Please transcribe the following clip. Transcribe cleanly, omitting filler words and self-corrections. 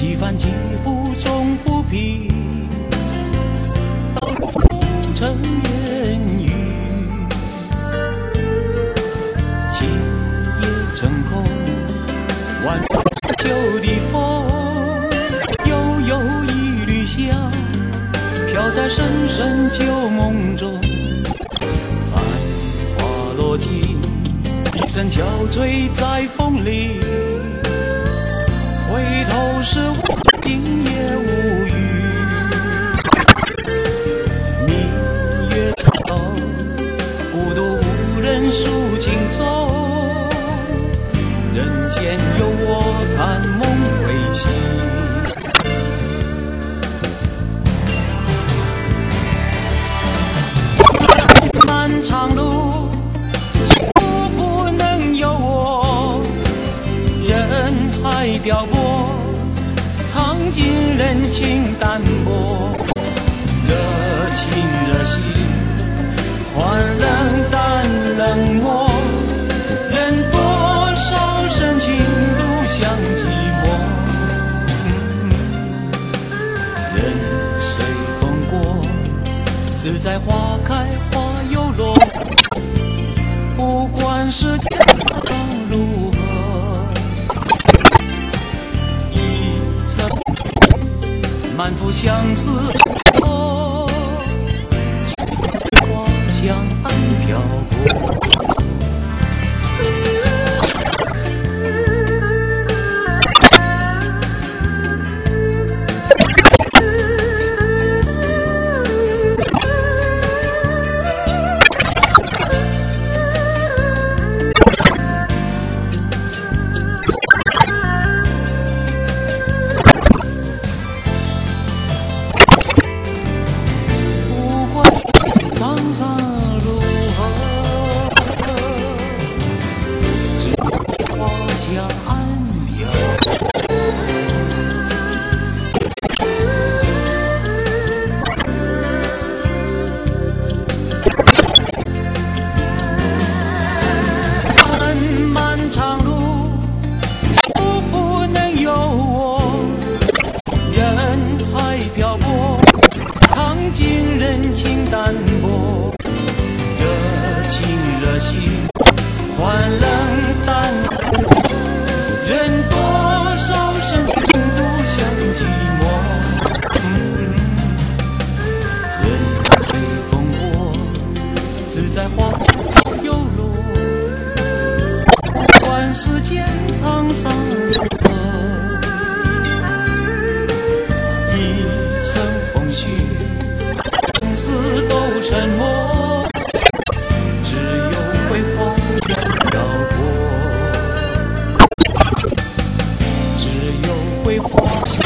几番几步终不平，成烟雨，今夜成空，晚秋的风，悠悠一缕香，飘在深深旧梦中。繁华落尽，一声憔悴在风里，回头是我今夜无语。明月长楼，孤独无人诉情衷，人间有我残梦未醒。漫长路，不能有我，人海漂泊，尝尽人情淡薄，热情热心，换冷淡冷漠，任多少深情独向寂寞。任随风过，自在花开花又落，不管是天长如何，一程满腹相思，花香暗飘过。沧桑如何，只花香暗飘。漫长路，不能有我，人海漂泊，尝尽人情淡薄，热情热心，换冷淡，任多少深情独向寂寞。任随风过，自在花又落，不管世间沧桑如何，一程风絮，生死都沉默，只有为花香飘过，只有为花香